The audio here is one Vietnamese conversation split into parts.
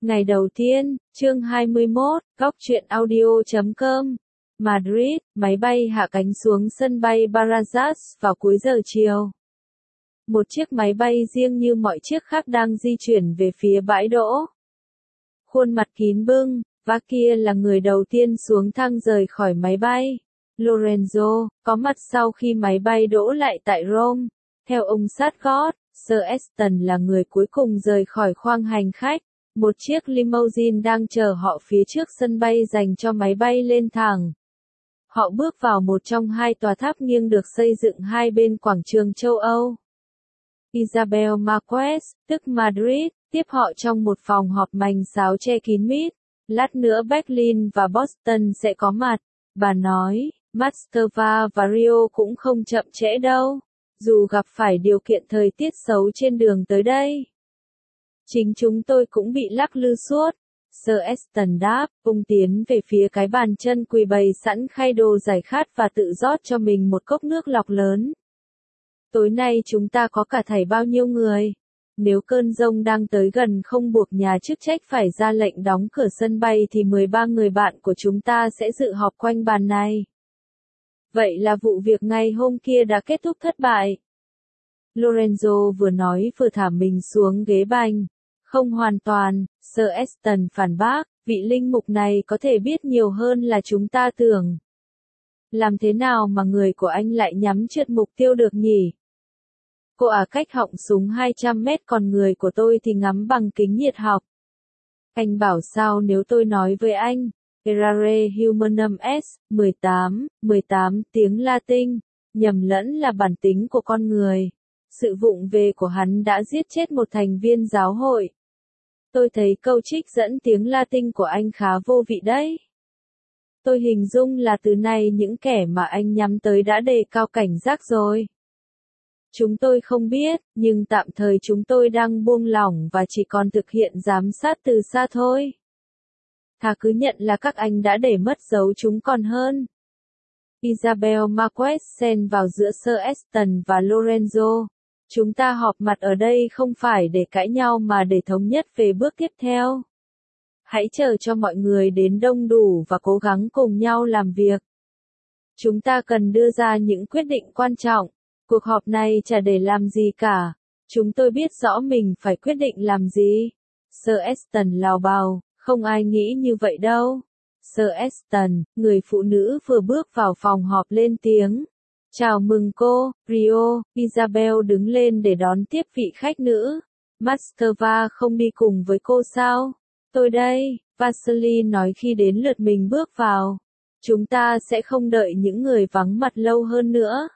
Ngày đầu tiên, chương 21, góc truyện audio.com. Madrid, máy bay hạ cánh xuống sân bay Barajas vào cuối giờ chiều. Một chiếc máy bay riêng như mọi chiếc khác đang di chuyển về phía bãi đỗ. Khuôn mặt kín bưng, và kia là người đầu tiên xuống thang rời khỏi máy bay. Lorenzo, có mặt sau khi máy bay đỗ lại tại Rome. Theo ông sát gót, Sir Eston là người cuối cùng rời khỏi khoang hành khách. Một chiếc limousine đang chờ họ phía trước sân bay dành cho máy bay lên thẳng. Họ bước vào một trong hai tòa tháp nghiêng được xây dựng hai bên quảng trường châu Âu. Isabel Marquez, tức Madrid, tiếp họ trong một phòng họp mành sáo che kín mít. Lát nữa Berlin và Boston sẽ có mặt. Bà nói, Moscow và Rio cũng không chậm trễ đâu, dù gặp phải điều kiện thời tiết xấu trên đường tới đây. Chính chúng tôi cũng bị lắc lư suốt. Sir Eston đáp, ông tiến về phía cái bàn chân quỳ bày sẵn khay đồ giải khát và tự rót cho mình một cốc nước lọc lớn. Tối nay chúng ta có cả thảy bao nhiêu người? Nếu cơn giông đang tới gần không buộc nhà chức trách phải ra lệnh đóng cửa sân bay thì 13 người bạn của chúng ta sẽ dự họp quanh bàn này. Vậy là vụ việc ngày hôm kia đã kết thúc thất bại. Lorenzo vừa nói vừa thả mình xuống ghế bành. Không hoàn toàn, Sir Eston phản bác, vị linh mục này có thể biết nhiều hơn là chúng ta tưởng. Làm thế nào mà người của anh lại nhắm trượt mục tiêu được nhỉ? Cô cách họng súng 200 mét còn người của tôi thì ngắm bằng kính nhiệt học. Anh bảo sao nếu tôi nói với anh, Errare humanum est, 18 tiếng Latin, nhầm lẫn là bản tính của con người. Sự vụng về của hắn đã giết chết một thành viên giáo hội. Tôi thấy câu trích dẫn tiếng Latin của anh khá vô vị đấy. Tôi hình dung là từ nay những kẻ mà anh nhắm tới đã đề cao cảnh giác rồi. Chúng tôi không biết, nhưng tạm thời chúng tôi đang buông lỏng và chỉ còn thực hiện giám sát từ xa thôi. Thà cứ nhận là các anh đã để mất dấu chúng còn hơn. Isabel Marquez xen vào giữa Sir Eston và Lorenzo. Chúng ta họp mặt ở đây không phải để cãi nhau mà để thống nhất về bước tiếp theo. Hãy chờ cho mọi người đến đông đủ và cố gắng cùng nhau làm việc. Chúng ta cần đưa ra những quyết định quan trọng. Cuộc họp này chả để làm gì cả. Chúng tôi biết rõ mình phải quyết định làm gì. Sir Eston lào bào, không ai nghĩ như vậy đâu. Sir Eston, người phụ nữ vừa bước vào phòng họp lên tiếng. Chào mừng cô, Rio. Isabel đứng lên để đón tiếp vị khách nữ. Moscow không đi cùng với cô sao? Tôi đây, Vasily nói khi đến lượt mình bước vào. Chúng ta sẽ không đợi những người vắng mặt lâu hơn nữa.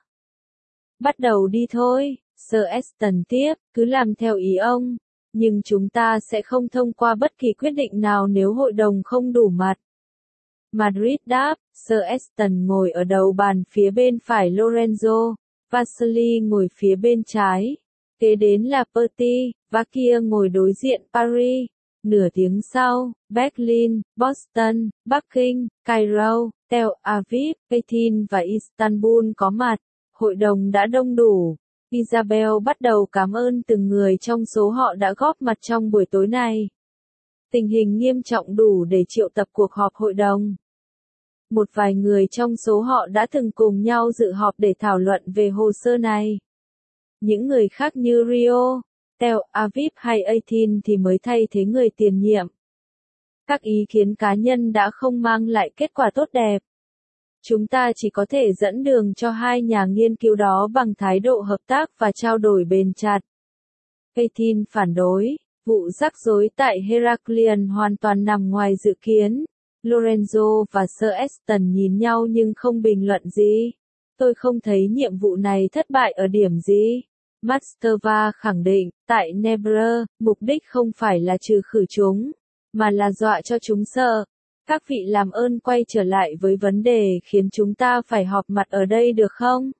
Bắt đầu đi thôi, Sir Eston tiếp, cứ làm theo ý ông. Nhưng chúng ta sẽ không thông qua bất kỳ quyết định nào nếu hội đồng không đủ mặt. Madrid đáp, Sir Eston ngồi ở đầu bàn phía bên phải Lorenzo, Vasily ngồi phía bên trái. Kế đến là Perty, và kia ngồi đối diện Paris. Nửa tiếng sau, Berlin, Boston, Bắc Kinh, Cairo, Tel Aviv, Athens và Istanbul có mặt. Hội đồng đã đông đủ. Isabel bắt đầu cảm ơn từng người trong số họ đã góp mặt trong buổi tối này. Tình hình nghiêm trọng đủ để triệu tập cuộc họp hội đồng. Một vài người trong số họ đã từng cùng nhau dự họp để thảo luận về hồ sơ này. Những người khác như Rio, Tel Aviv hay Athens thì mới thay thế người tiền nhiệm. Các ý kiến cá nhân đã không mang lại kết quả tốt đẹp. Chúng ta chỉ có thể dẫn đường cho hai nhà nghiên cứu đó bằng thái độ hợp tác và trao đổi bền chặt. Athens phản đối, vụ rắc rối tại Heraklion hoàn toàn nằm ngoài dự kiến. Lorenzo và Sir Eston nhìn nhau nhưng không bình luận gì. Tôi không thấy nhiệm vụ này thất bại ở điểm gì. Moscow khẳng định, tại Dnepr, mục đích không phải là trừ khử chúng, mà là dọa cho chúng sợ. Các vị làm ơn quay trở lại với vấn đề khiến chúng ta phải họp mặt ở đây được không?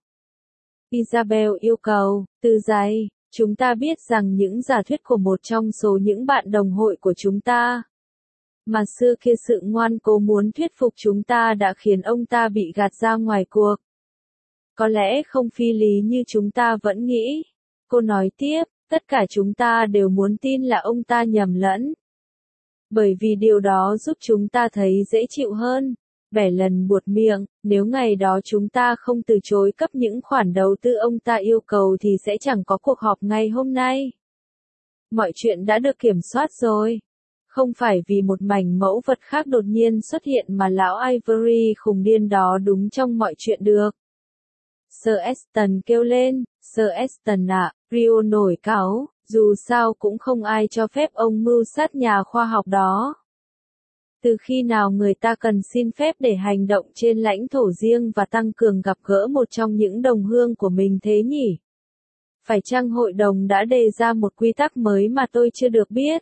Isabel yêu cầu, từ giây, chúng ta biết rằng những giả thuyết của một trong số những bạn đồng hội của chúng ta, mà xưa kia sự ngoan cố muốn thuyết phục chúng ta đã khiến ông ta bị gạt ra ngoài cuộc. Có lẽ không phi lý như chúng ta vẫn nghĩ. Cô nói tiếp, tất cả chúng ta đều muốn tin là ông ta nhầm lẫn. Bởi vì điều đó giúp chúng ta thấy dễ chịu hơn. Bẻ lần buột miệng, nếu ngày đó chúng ta không từ chối cấp những khoản đầu tư ông ta yêu cầu thì sẽ chẳng có cuộc họp ngày hôm nay. Mọi chuyện đã được kiểm soát rồi. Không phải vì một mảnh mẫu vật khác đột nhiên xuất hiện mà lão Ivory khùng điên đó đúng trong mọi chuyện được. Sir Aston kêu lên, Sir Aston ạ, Rio nổi cáu, dù sao cũng không ai cho phép ông mưu sát nhà khoa học đó. Từ khi nào người ta cần xin phép để hành động trên lãnh thổ riêng và tăng cường gặp gỡ một trong những đồng hương của mình thế nhỉ? Phải chăng hội đồng đã đề ra một quy tắc mới mà tôi chưa được biết?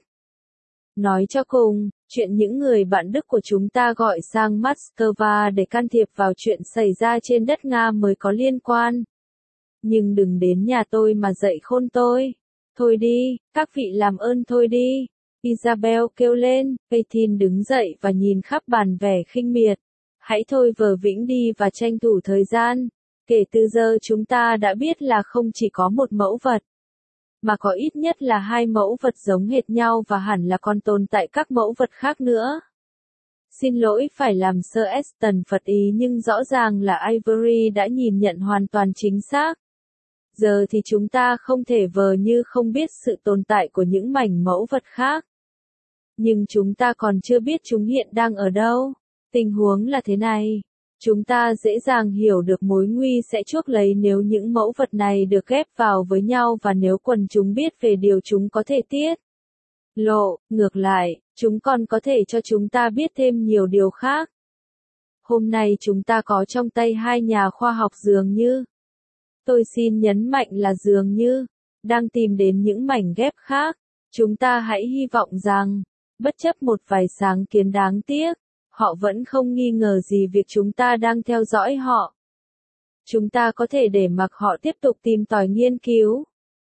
Nói cho cùng, chuyện những người bạn Đức của chúng ta gọi sang Moscow để can thiệp vào chuyện xảy ra trên đất Nga mới có liên quan. Nhưng đừng đến nhà tôi mà dạy khôn tôi. Thôi đi, các vị làm ơn thôi đi. Isabel kêu lên, Peyton đứng dậy và nhìn khắp bàn vẻ khinh miệt. Hãy thôi vờ vĩnh đi và tranh thủ thời gian. Kể từ giờ chúng ta đã biết là không chỉ có một mẫu vật, mà có ít nhất là hai mẫu vật giống hệt nhau và hẳn là còn tồn tại các mẫu vật khác nữa. Xin lỗi phải làm Sir Aston phật ý nhưng rõ ràng là Ivory đã nhìn nhận hoàn toàn chính xác. Giờ thì chúng ta không thể vờ như không biết sự tồn tại của những mảnh mẫu vật khác. Nhưng chúng ta còn chưa biết chúng hiện đang ở đâu. Tình huống là thế này. Chúng ta dễ dàng hiểu được mối nguy sẽ chuốc lấy nếu những mẫu vật này được ghép vào với nhau và nếu quần chúng biết về điều chúng có thể tiết lộ. Ngược lại, chúng còn có thể cho chúng ta biết thêm nhiều điều khác. Hôm nay chúng ta có trong tay hai nhà khoa học dường như, tôi xin nhấn mạnh là dường như, đang tìm đến những mảnh ghép khác. Chúng ta hãy hy vọng rằng, bất chấp một vài sáng kiến đáng tiếc, họ vẫn không nghi ngờ gì việc chúng ta đang theo dõi họ. Chúng ta có thể để mặc họ tiếp tục tìm tòi nghiên cứu.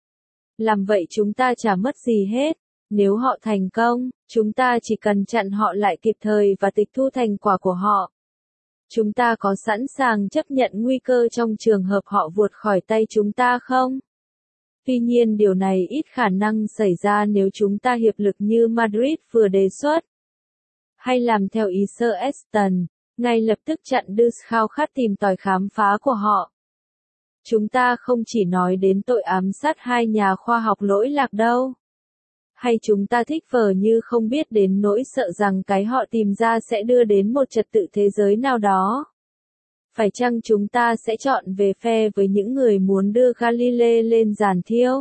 Làm vậy chúng ta chả mất gì hết. Nếu họ thành công, chúng ta chỉ cần chặn họ lại kịp thời và tịch thu thành quả của họ. Chúng ta có sẵn sàng chấp nhận nguy cơ trong trường hợp họ vụt khỏi tay chúng ta không? Tuy nhiên điều này ít khả năng xảy ra nếu chúng ta hiệp lực như Madrid vừa đề xuất. Hay làm theo ý Sir Aston, ngay lập tức chặn đứt khao khát tìm tòi khám phá của họ. Chúng ta không chỉ nói đến tội ám sát hai nhà khoa học lỗi lạc đâu. Hay chúng ta thích vờ như không biết đến nỗi sợ rằng cái họ tìm ra sẽ đưa đến một trật tự thế giới nào đó. Phải chăng chúng ta sẽ chọn về phe với những người muốn đưa Galilei lên giàn thiêu?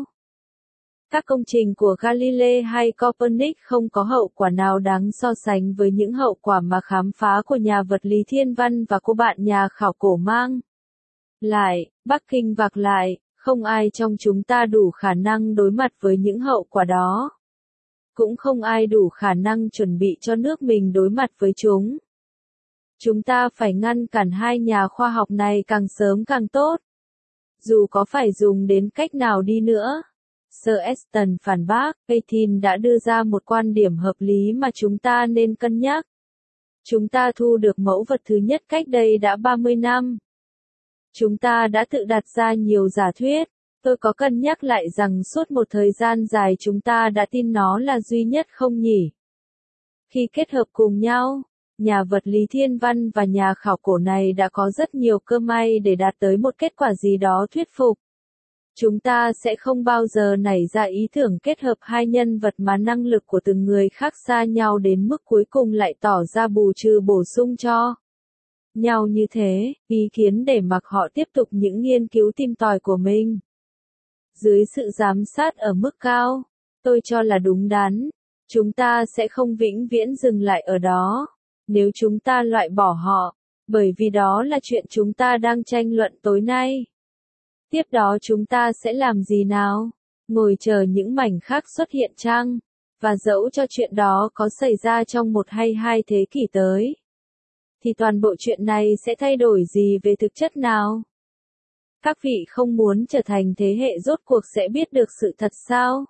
Các công trình của Galilei hay Copernic không có hậu quả nào đáng so sánh với những hậu quả mà khám phá của nhà vật lý thiên văn và cô bạn nhà khảo cổ mang lại. Bắc Kinh vạc lại, không ai trong chúng ta đủ khả năng đối mặt với những hậu quả đó. Cũng không ai đủ khả năng chuẩn bị cho nước mình đối mặt với chúng. Chúng ta phải ngăn cản hai nhà khoa học này càng sớm càng tốt. Dù có phải dùng đến cách nào đi nữa. Sir Aston phản bác, Peyton đã đưa ra một quan điểm hợp lý mà chúng ta nên cân nhắc. Chúng ta thu được mẫu vật thứ nhất cách đây đã 30 năm. Chúng ta đã tự đặt ra nhiều giả thuyết. Tôi có cân nhắc lại rằng suốt một thời gian dài chúng ta đã tin nó là duy nhất không nhỉ? Khi kết hợp cùng nhau, nhà vật lý thiên văn và nhà khảo cổ này đã có rất nhiều cơ may để đạt tới một kết quả gì đó thuyết phục. Chúng ta sẽ không bao giờ nảy ra ý tưởng kết hợp hai nhân vật mà năng lực của từng người khác xa nhau đến mức cuối cùng lại tỏ ra bù trừ bổ sung cho nhau như thế, ý kiến để mặc họ tiếp tục những nghiên cứu tìm tòi của mình. Dưới sự giám sát ở mức cao, tôi cho là đúng đắn. Chúng ta sẽ không vĩnh viễn dừng lại ở đó, nếu chúng ta loại bỏ họ, bởi vì đó là chuyện chúng ta đang tranh luận tối nay. Tiếp đó chúng ta sẽ làm gì nào? Ngồi chờ những mảnh khác xuất hiện chăng? Và dẫu cho chuyện đó có xảy ra trong 1 hay 2 thế kỷ tới, thì toàn bộ chuyện này sẽ thay đổi gì về thực chất nào? Các vị không muốn trở thành thế hệ rốt cuộc sẽ biết được sự thật sao?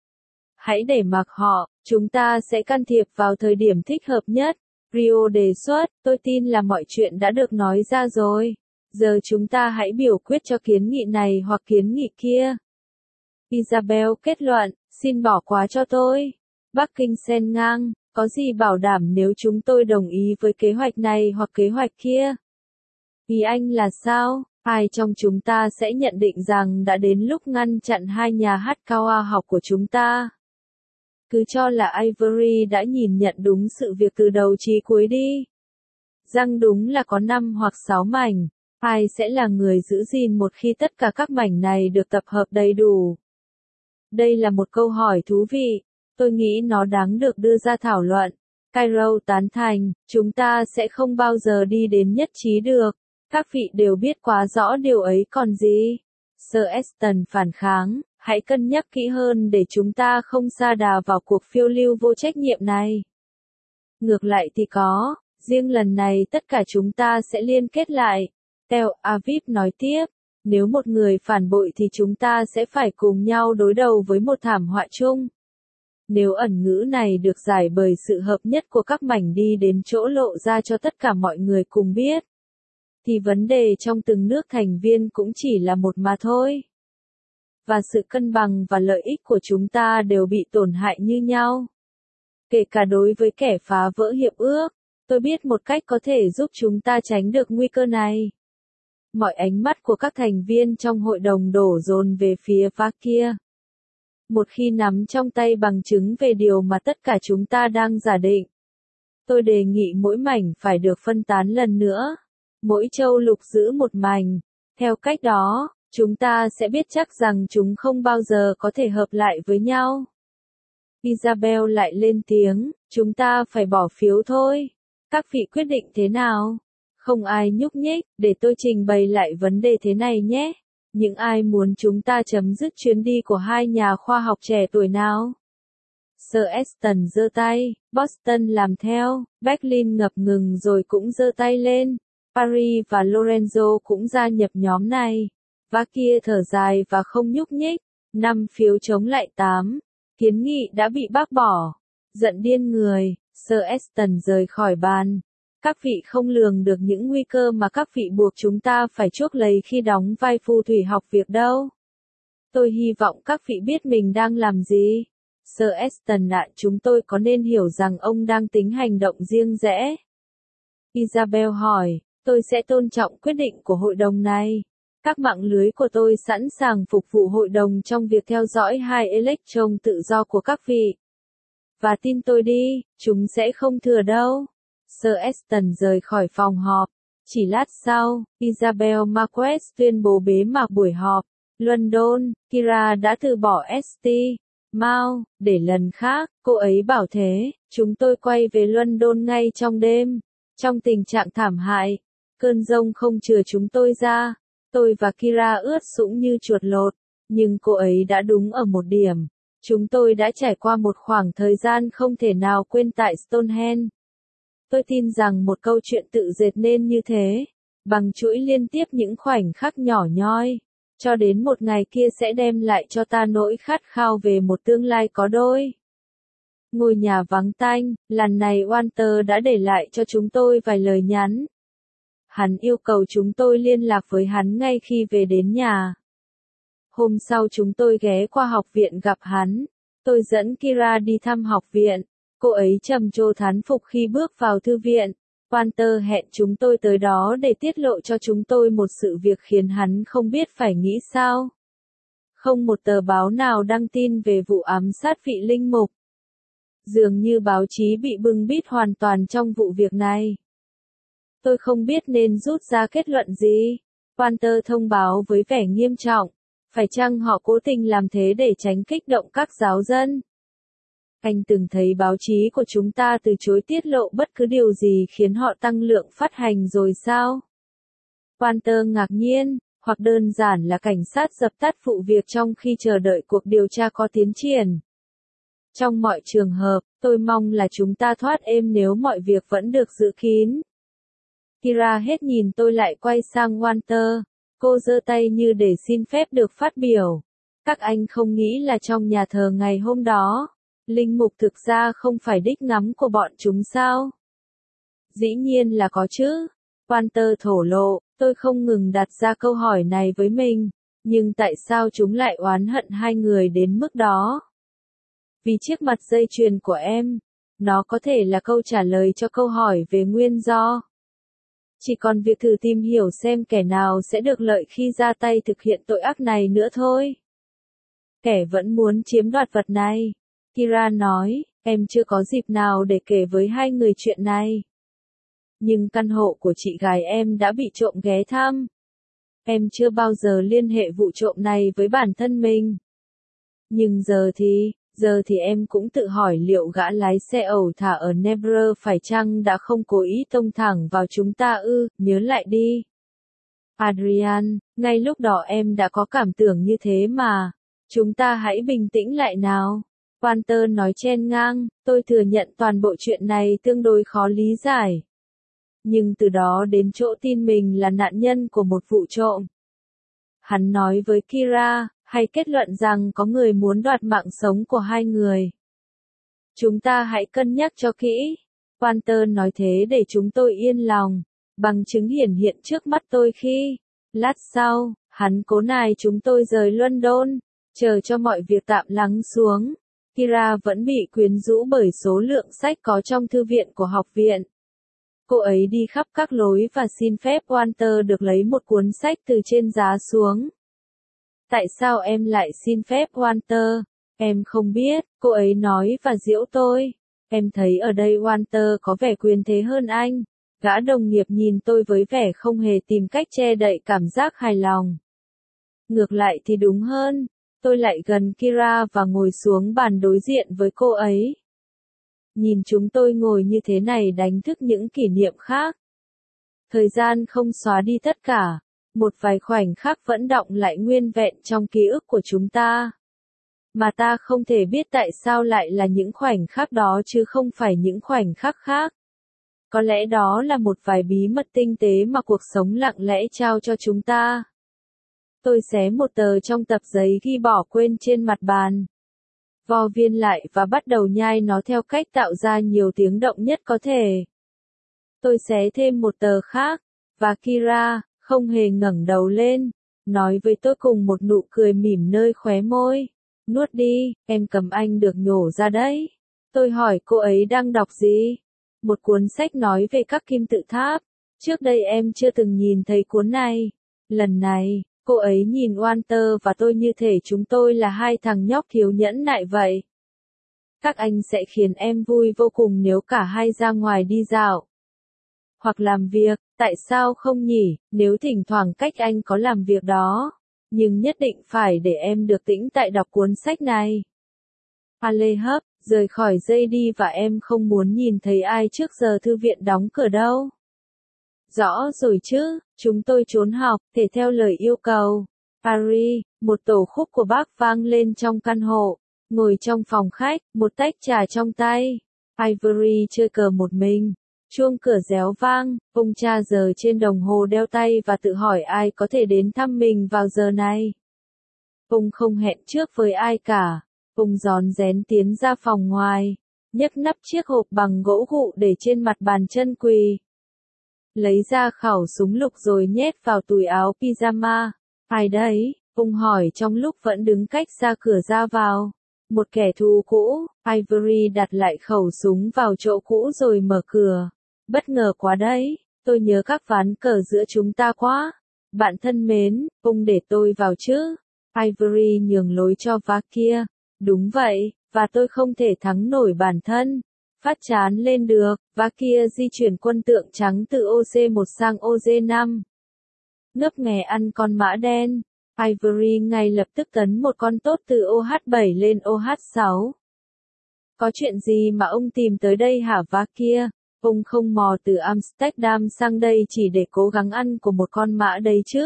Hãy để mặc họ, chúng ta sẽ can thiệp vào thời điểm thích hợp nhất. Rio đề xuất, tôi tin là mọi chuyện đã được nói ra rồi. Giờ chúng ta hãy biểu quyết cho kiến nghị này hoặc kiến nghị kia. Isabel kết luận, xin bỏ qua cho tôi. Bắc Kinh xen ngang, Có gì bảo đảm nếu chúng tôi đồng ý với kế hoạch này hoặc kế hoạch kia? Ý anh là sao? Ai trong chúng ta sẽ nhận định rằng đã đến lúc ngăn chặn hai nhà hát cao học của chúng ta? Cứ cho là Ivory đã nhìn nhận đúng sự việc từ đầu chí cuối đi. Răng đúng là có 5 hoặc 6 mảnh. Ai sẽ là người giữ gìn một khi tất cả các mảnh này được tập hợp đầy đủ? Đây là một câu hỏi thú vị. Tôi nghĩ nó đáng được đưa ra thảo luận. Cairo tán thành, chúng ta sẽ không bao giờ đi đến nhất trí được. Các vị đều biết quá rõ điều ấy còn gì. Sir Eston phản kháng, hãy cân nhắc kỹ hơn để chúng ta không sa đà vào cuộc phiêu lưu vô trách nhiệm này. Ngược lại thì có, riêng lần này tất cả chúng ta sẽ liên kết lại. Tel Aviv nói tiếp, nếu một người phản bội thì chúng ta sẽ phải cùng nhau đối đầu với một thảm họa chung. Nếu ẩn ngữ này được giải bởi sự hợp nhất của các mảnh đi đến chỗ lộ ra cho tất cả mọi người cùng biết, thì vấn đề trong từng nước thành viên cũng chỉ là một mà thôi. Và sự cân bằng và lợi ích của chúng ta đều bị tổn hại như nhau. Kể cả đối với kẻ phá vỡ hiệp ước, tôi biết một cách có thể giúp chúng ta tránh được nguy cơ này. Mọi ánh mắt của các thành viên trong hội đồng đổ dồn về phía phá kia. Một khi nắm trong tay bằng chứng về điều mà tất cả chúng ta đang giả định, tôi đề nghị mỗi mảnh phải được phân tán lần nữa. Mỗi châu lục giữ một mảnh. Theo cách đó, chúng ta sẽ biết chắc rằng chúng không bao giờ có thể hợp lại với nhau. Isabel lại lên tiếng, chúng ta phải bỏ phiếu thôi. Các vị quyết định thế nào? Không ai nhúc nhích, để tôi trình bày lại vấn đề thế này nhé. Những ai muốn chúng ta chấm dứt chuyến đi của hai nhà khoa học trẻ tuổi nào? Sir Eston giơ tay, Boston làm theo, Berlin ngập ngừng rồi cũng giơ tay lên. Paris và Lorenzo cũng gia nhập nhóm này. Và kia thở dài và không nhúc nhích. 5 phiếu chống lại 8. Kiến nghị đã bị bác bỏ. Giận điên người, Sir Eston rời khỏi bàn. Các vị không lường được những nguy cơ mà các vị buộc chúng ta phải chuốc lấy khi đóng vai phù thủy học việc đâu. Tôi hy vọng các vị biết mình đang làm gì. Sir Eston ạ, chúng tôi có nên hiểu rằng ông đang tính hành động riêng rẽ? Isabel hỏi, tôi sẽ tôn trọng quyết định của hội đồng này. Các mạng lưới của tôi sẵn sàng phục vụ hội đồng trong việc theo dõi hai electron tự do của các vị. Và tin tôi đi, chúng sẽ không thừa đâu. Sir Eston rời khỏi phòng họp. Chỉ lát sau, Isabel Marquez tuyên bố bế mạc buổi họp. London, Kira đã từ bỏ St. Mau, để lần khác, cô ấy bảo thế, chúng tôi quay về London ngay trong đêm. Trong tình trạng thảm hại, cơn giông không chừa chúng tôi ra. Tôi và Kira ướt sũng như chuột lột, nhưng cô ấy đã đúng ở một điểm. Chúng tôi đã trải qua một khoảng thời gian không thể nào quên tại Stonehenge. Tôi tin rằng một câu chuyện tự dệt nên như thế, bằng chuỗi liên tiếp những khoảnh khắc nhỏ nhoi, cho đến một ngày kia sẽ đem lại cho ta nỗi khát khao về một tương lai có đôi. Ngôi nhà vắng tanh, lần này Walter đã để lại cho chúng tôi vài lời nhắn. Hắn yêu cầu chúng tôi liên lạc với hắn ngay khi về đến nhà. Hôm sau chúng tôi ghé qua học viện gặp hắn. Tôi dẫn Kira đi thăm học viện. Cô ấy trầm trồ thán phục khi bước vào thư viện. Walter hẹn chúng tôi tới đó để tiết lộ cho chúng tôi một sự việc khiến hắn không biết phải nghĩ sao. Không một tờ báo nào đăng tin về vụ ám sát vị linh mục. Dường như báo chí bị bưng bít hoàn toàn trong vụ việc này. Tôi không biết nên rút ra kết luận gì. Walter thông báo với vẻ nghiêm trọng. Phải chăng họ cố tình làm thế để tránh kích động các giáo dân? Anh từng thấy báo chí của chúng ta từ chối tiết lộ bất cứ điều gì khiến họ tăng lượng phát hành rồi sao? Walter ngạc nhiên, hoặc đơn giản là cảnh sát dập tắt vụ việc trong khi chờ đợi cuộc điều tra có tiến triển. Trong mọi trường hợp, tôi mong là chúng ta thoát êm nếu mọi việc vẫn được giữ kín. Kira hết nhìn tôi lại quay sang Walter. Cô giơ tay như để xin phép được phát biểu. Các anh không nghĩ là trong nhà thờ ngày hôm đó, linh mục thực ra không phải đích ngắm của bọn chúng sao? Dĩ nhiên là có chứ. Walter thổ lộ, tôi không ngừng đặt ra câu hỏi này với mình. Nhưng tại sao chúng lại oán hận hai người đến mức đó? Vì chiếc mặt dây chuyền của em. Nó có thể là câu trả lời cho câu hỏi về nguyên do. Chỉ còn việc thử tìm hiểu xem kẻ nào sẽ được lợi khi ra tay thực hiện tội ác này nữa thôi. Kẻ vẫn muốn chiếm đoạt vật này. Kira nói, em chưa có dịp nào để kể với hai người chuyện này. Nhưng căn hộ của chị gái em đã bị trộm ghé thăm. Em chưa bao giờ liên hệ vụ trộm này với bản thân mình. Nhưng giờ thì em cũng tự hỏi liệu gã lái xe ẩu thả ở Nebre phải chăng đã không cố ý tông thẳng vào chúng ta ư, nhớ lại đi. Adrian, ngay lúc đó em đã có cảm tưởng như thế mà. Chúng ta hãy bình tĩnh lại nào. Walter nói chen ngang, tôi thừa nhận toàn bộ chuyện này tương đối khó lý giải. Nhưng từ đó đến chỗ tin mình là nạn nhân của một vụ trộm. Hắn nói với Kira, hay kết luận rằng có người muốn đoạt mạng sống của hai người. Chúng ta hãy cân nhắc cho kỹ. Walter nói thế để chúng tôi yên lòng. Bằng chứng hiển hiện trước mắt tôi khi, lát sau, hắn cố nài chúng tôi rời London, chờ cho mọi việc tạm lắng xuống. Kira vẫn bị quyến rũ bởi số lượng sách có trong thư viện của học viện. Cô ấy đi khắp các lối và xin phép Walter được lấy một cuốn sách từ trên giá xuống. Tại sao em lại xin phép Walter? Em không biết, cô ấy nói và giễu tôi. Em thấy ở đây Walter có vẻ quyền thế hơn anh. Gã đồng nghiệp nhìn tôi với vẻ không hề tìm cách che đậy cảm giác hài lòng. Ngược lại thì đúng hơn. Tôi lại gần Kira và ngồi xuống bàn đối diện với cô ấy. Nhìn chúng tôi ngồi như thế này đánh thức những kỷ niệm khác. Thời gian không xóa đi tất cả. Một vài khoảnh khắc vẫn đọng lại nguyên vẹn trong ký ức của chúng ta. Mà ta không thể biết tại sao lại là những khoảnh khắc đó chứ không phải những khoảnh khắc khác. Có lẽ đó là một vài bí mật tinh tế mà cuộc sống lặng lẽ trao cho chúng ta. Tôi xé một tờ trong tập giấy ghi bỏ quên trên mặt bàn. Vo viên lại và bắt đầu nhai nó theo cách tạo ra nhiều tiếng động nhất có thể. Tôi xé thêm một tờ khác, và Kira, không hề ngẩng đầu lên, nói với tôi cùng một nụ cười mỉm nơi khóe môi. Nuốt đi, em cầm anh được nhổ ra đấy. Tôi hỏi cô ấy đang đọc gì? Một cuốn sách nói về các kim tự tháp. Trước đây em chưa từng nhìn thấy cuốn này. Lần này, cô ấy nhìn Walter và tôi như thể chúng tôi là hai thằng nhóc thiếu nhẫn nại vậy. Các anh sẽ khiến em vui vô cùng nếu cả hai ra ngoài đi dạo. Hoặc làm việc, tại sao không nhỉ, nếu thỉnh thoảng cách anh có làm việc đó. Nhưng nhất định phải để em được tĩnh tại đọc cuốn sách này. Ale hấp, rời khỏi dây đi và em không muốn nhìn thấy ai trước giờ thư viện đóng cửa đâu. Rõ rồi chứ, chúng tôi trốn học, thể theo lời yêu cầu. Paris, một tổ khúc của bác vang lên trong căn hộ. Ngồi trong phòng khách, một tách trà trong tay. Ivory chơi cờ một mình. Chuông cửa réo vang, ông tra giờ trên đồng hồ đeo tay và tự hỏi ai có thể đến thăm mình vào giờ này. Ông không hẹn trước với ai cả. Ông rón rén tiến ra phòng ngoài, nhấc nắp chiếc hộp bằng gỗ gụ để trên mặt bàn chân quỳ. Lấy ra khẩu súng lục rồi nhét vào túi áo pyjama. Ai đấy? Ông hỏi trong lúc vẫn đứng cách xa cửa ra vào. Một kẻ thù cũ. Ivory đặt lại khẩu súng vào chỗ cũ rồi mở cửa. Bất ngờ quá đấy, tôi nhớ các ván cờ giữa chúng ta quá. Bạn thân mến, ông để tôi vào chứ. Ivory nhường lối cho Vakia. Đúng vậy, và tôi không thể thắng nổi bản thân. Phát chán lên được, Vakia di chuyển quân tượng trắng từ OC1 sang OG5. Ngấp nghé ăn con mã đen. Ivory ngay lập tức tấn một con tốt từ OH7 lên OH6. Có chuyện gì mà ông tìm tới đây hả Vakia? Ông không mò từ Amsterdam sang đây chỉ để cố gắng ăn của một con mã đấy chứ.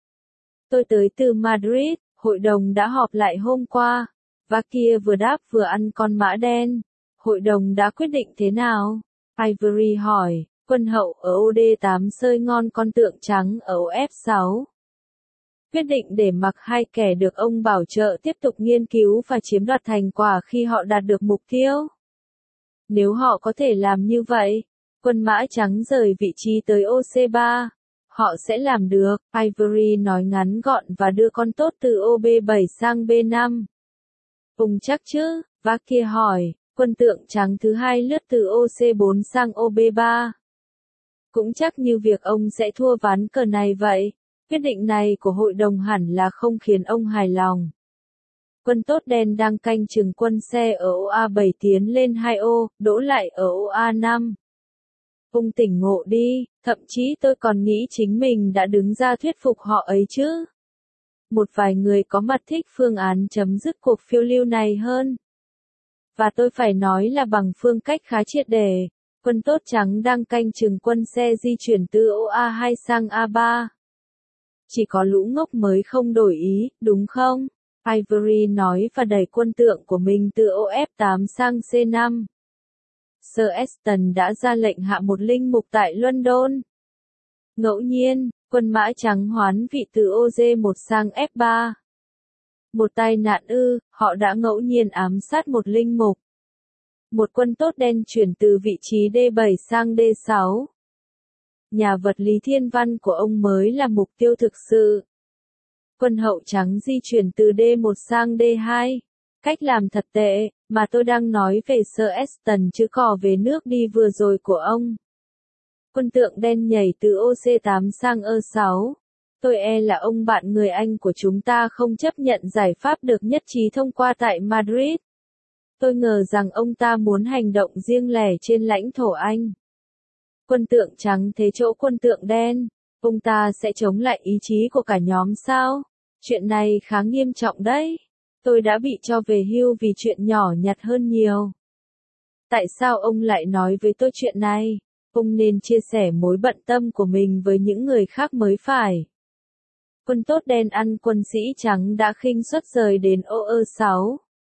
Tôi tới từ Madrid, hội đồng đã họp lại hôm qua. Vakia vừa đáp vừa ăn con mã đen. Hội đồng đã quyết định thế nào? Ivory hỏi, quân hậu ở OD8 sơi ngon con tượng trắng ở OF6. Quyết định để mặc hai kẻ được ông bảo trợ tiếp tục nghiên cứu và chiếm đoạt thành quả khi họ đạt được mục tiêu. Nếu họ có thể làm như vậy, quân mã trắng rời vị trí tới OC3. Họ sẽ làm được, Ivory nói ngắn gọn và đưa con tốt từ OB7 sang B5. Ông chắc chứ? Vakia hỏi, Quân tượng trắng thứ hai lướt từ OC4 sang OB3. Cũng chắc như việc ông sẽ thua ván cờ này vậy. Quyết định này của hội đồng hẳn là không khiến ông hài lòng. Quân tốt đen đang canh chừng quân xe ở ô A7 tiến lên 2 ô, đỗ lại ở ô A5. Ông tỉnh ngộ đi, thậm chí tôi còn nghĩ chính mình đã đứng ra thuyết phục họ ấy chứ. Một vài người có mặt thích phương án chấm dứt cuộc phiêu lưu này hơn. Và tôi phải nói là bằng phương cách khá triệt để. Quân tốt trắng đang canh chừng quân xe di chuyển từ ô A2 sang A3. Chỉ có lũ ngốc mới không đổi ý, đúng không? Ivory nói và đẩy quân tượng của mình từ ô F8 sang C5. Sir Aston đã ra lệnh hạ một linh mục tại London. Ngẫu nhiên, quân mã trắng hoán vị từ ô G1 sang F3. Một tai nạn họ đã ngẫu nhiên ám sát một linh mục. Một quân tốt đen chuyển từ vị trí D7 sang D6. Nhà vật lý thiên văn của ông mới là mục tiêu thực sự. Quân hậu trắng di chuyển từ D1 sang D2. Cách làm thật tệ, mà tôi đang nói về Sir Aston chứ cò về nước đi vừa rồi của ông. Quân tượng đen nhảy từ OC8 sang E6. Tôi là ông bạn người Anh của chúng ta không chấp nhận giải pháp được nhất trí thông qua tại Madrid. Tôi ngờ rằng ông ta muốn hành động riêng lẻ trên lãnh thổ Anh. Quân tượng trắng thế chỗ quân tượng đen, ông ta sẽ chống lại ý chí của cả nhóm sao? Chuyện này khá nghiêm trọng đấy. Tôi đã bị cho về hưu vì chuyện nhỏ nhặt hơn nhiều. Tại sao ông lại nói với tôi chuyện này? Ông nên chia sẻ mối bận tâm của mình với những người khác mới phải. Quân tốt đen ăn quân sĩ trắng đã khinh suất rời đến ô E6.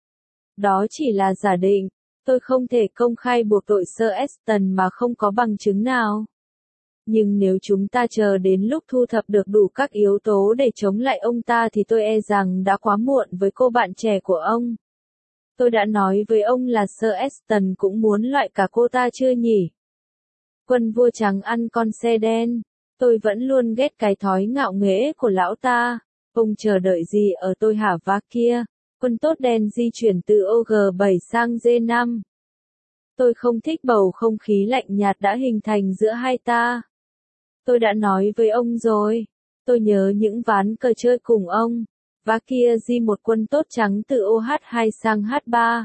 Đó chỉ là giả định. Tôi không thể công khai buộc tội Sir Aston mà không có bằng chứng nào. Nhưng nếu chúng ta chờ đến lúc thu thập được đủ các yếu tố để chống lại ông ta thì tôi rằng đã quá muộn với cô bạn trẻ của ông. Tôi đã nói với ông là Sir Aston cũng muốn loại cả cô ta chưa nhỉ? Quân vua trắng ăn con xe đen. Tôi vẫn luôn ghét cái thói ngạo nghễ của lão ta. Ông chờ đợi gì ở tôi hả vá kia? Quân tốt đen di chuyển từ ô G7 sang D5. Tôi không thích bầu không khí lạnh nhạt đã hình thành giữa hai ta. Tôi đã nói với ông rồi. Tôi nhớ những ván cờ chơi cùng ông. Vá kia di một quân tốt trắng từ ô H2 sang H3.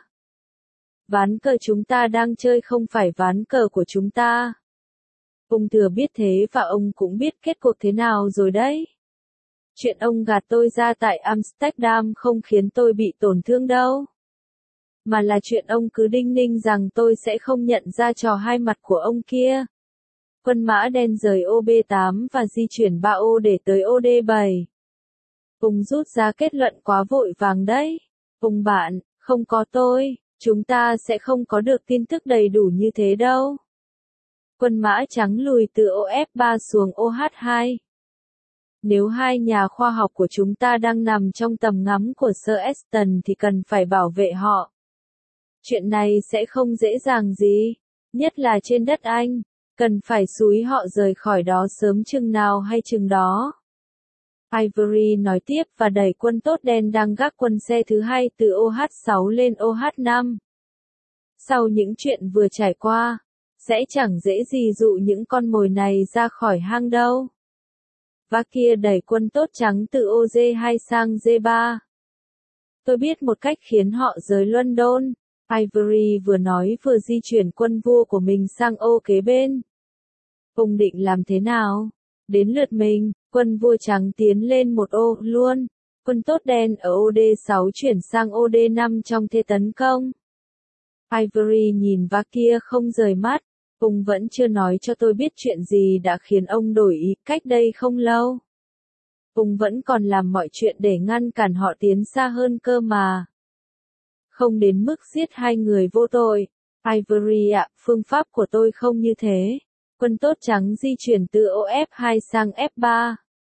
Ván cờ chúng ta đang chơi không phải ván cờ của chúng ta. Ông thừa biết thế và ông cũng biết kết cuộc thế nào rồi đấy. Chuyện ông gạt tôi ra tại Amsterdam không khiến tôi bị tổn thương đâu. Mà là chuyện ông cứ đinh ninh rằng tôi sẽ không nhận ra trò hai mặt của ông kia. Quân mã đen rời ô B8 và di chuyển 3 ô để tới ô D7. Ông rút ra kết luận quá vội vàng đấy. Ông bạn, không có tôi, chúng ta sẽ không có được tin tức đầy đủ như thế đâu. Quân mã trắng lùi từ ô F3 xuống ô H2. Nếu hai nhà khoa học của chúng ta đang nằm trong tầm ngắm của Sir Aston thì cần phải bảo vệ họ. Chuyện này sẽ không dễ dàng gì, nhất là trên đất Anh, cần phải xúi họ rời khỏi đó sớm chừng nào hay chừng đó. Ivory nói tiếp và đẩy quân tốt đen đang gác quân xe thứ hai từ ô H6 lên ô H5. Sau những chuyện vừa trải qua, sẽ chẳng dễ gì dụ những con mồi này ra khỏi hang đâu. Và kia đẩy quân tốt trắng từ ô G2 sang G3. Tôi biết một cách khiến họ rời London. Ivory vừa nói vừa di chuyển quân vua của mình sang ô kế bên. Ông định làm thế nào? Đến lượt mình, quân vua trắng tiến lên một ô luôn. Quân tốt đen ở ô D6 chuyển sang ô D5 trong thế tấn công. Ivory nhìn và kia không rời mắt. Ông vẫn chưa nói cho tôi biết chuyện gì đã khiến ông đổi ý cách đây không lâu. Ông vẫn còn làm mọi chuyện để ngăn cản họ tiến xa hơn cơ mà. Không đến mức giết hai người vô tội. Ivory ạ, phương pháp của tôi không như thế. Quân tốt trắng di chuyển từ ô F2 sang F3.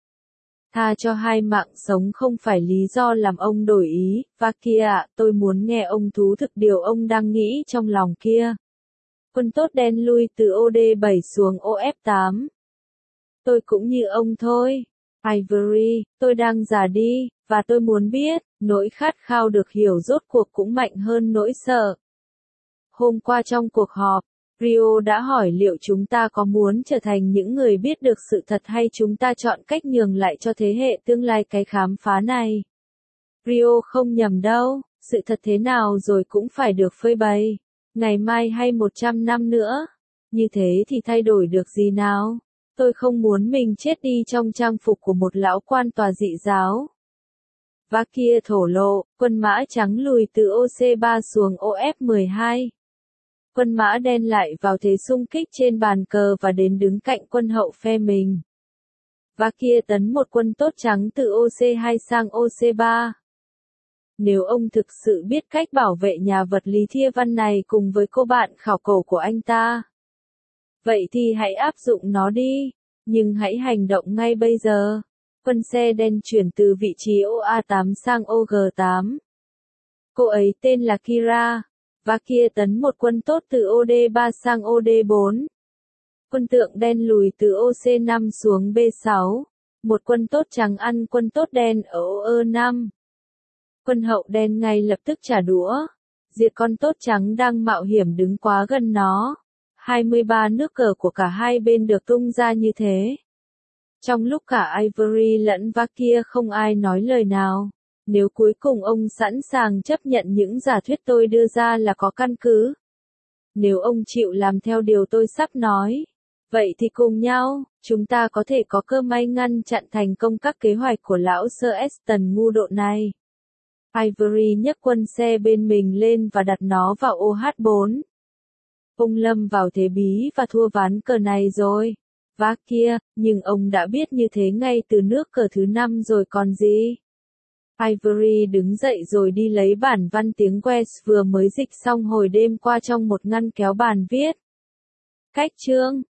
Tha cho hai mạng sống không phải lý do làm ông đổi ý. Và kia ạ, tôi muốn nghe ông thú thực điều ông đang nghĩ trong lòng kia. Quân tốt đen lui từ ô D7 xuống ô F8. Tôi cũng như ông thôi. Ivory, tôi đang già đi, và tôi muốn biết, nỗi khát khao được hiểu rốt cuộc cũng mạnh hơn nỗi sợ. Hôm qua trong cuộc họp, Rio đã hỏi liệu chúng ta có muốn trở thành những người biết được sự thật hay chúng ta chọn cách nhường lại cho thế hệ tương lai cái khám phá này. Rio không nhầm đâu, sự thật thế nào rồi cũng phải được phơi bày. Ngày mai hay 100 năm nữa. Như thế thì thay đổi được gì nào? Tôi không muốn mình chết đi trong trang phục của một lão quan tòa dị giáo. Vakia thổ lộ, quân mã trắng lùi từ OC3 xuống OF12. Quân mã đen lại vào thế xung kích trên bàn cờ và đến đứng cạnh quân hậu phe mình. Vakia tấn một quân tốt trắng từ OC2 sang OC3. Nếu ông thực sự biết cách bảo vệ nhà vật lý Thia Văn này cùng với cô bạn khảo cổ của anh ta, vậy thì hãy áp dụng nó đi, nhưng hãy hành động ngay bây giờ. Quân xe đen chuyển từ vị trí OA8 sang OG8. Cô ấy tên là Kira. Vakia tấn một quân tốt từ OD3 sang OD4. Quân tượng đen lùi từ OC5 xuống B6. Một quân tốt trắng ăn quân tốt đen ở OE5. Quân hậu đen ngay lập tức trả đũa. Diệt con tốt trắng đang mạo hiểm đứng quá gần nó. 23 nước cờ của cả hai bên được tung ra như thế. Trong lúc cả Ivory lẫn Vakia không ai nói lời nào. Nếu cuối cùng ông sẵn sàng chấp nhận những giả thuyết tôi đưa ra là có căn cứ. Nếu ông chịu làm theo điều tôi sắp nói. Vậy thì cùng nhau, chúng ta có thể có cơ may ngăn chặn thành công các kế hoạch của lão Sir Eston ngu độn này. Ivory nhấc quân xe bên mình lên và đặt nó vào OH4. Ông lâm vào thế bí và thua ván cờ này rồi. Vakia, nhưng ông đã biết như thế ngay từ nước cờ thứ 5 rồi còn gì. Ivory đứng dậy rồi đi lấy bản văn tiếng West vừa mới dịch xong hồi đêm qua trong một ngăn kéo bàn viết. Cách chương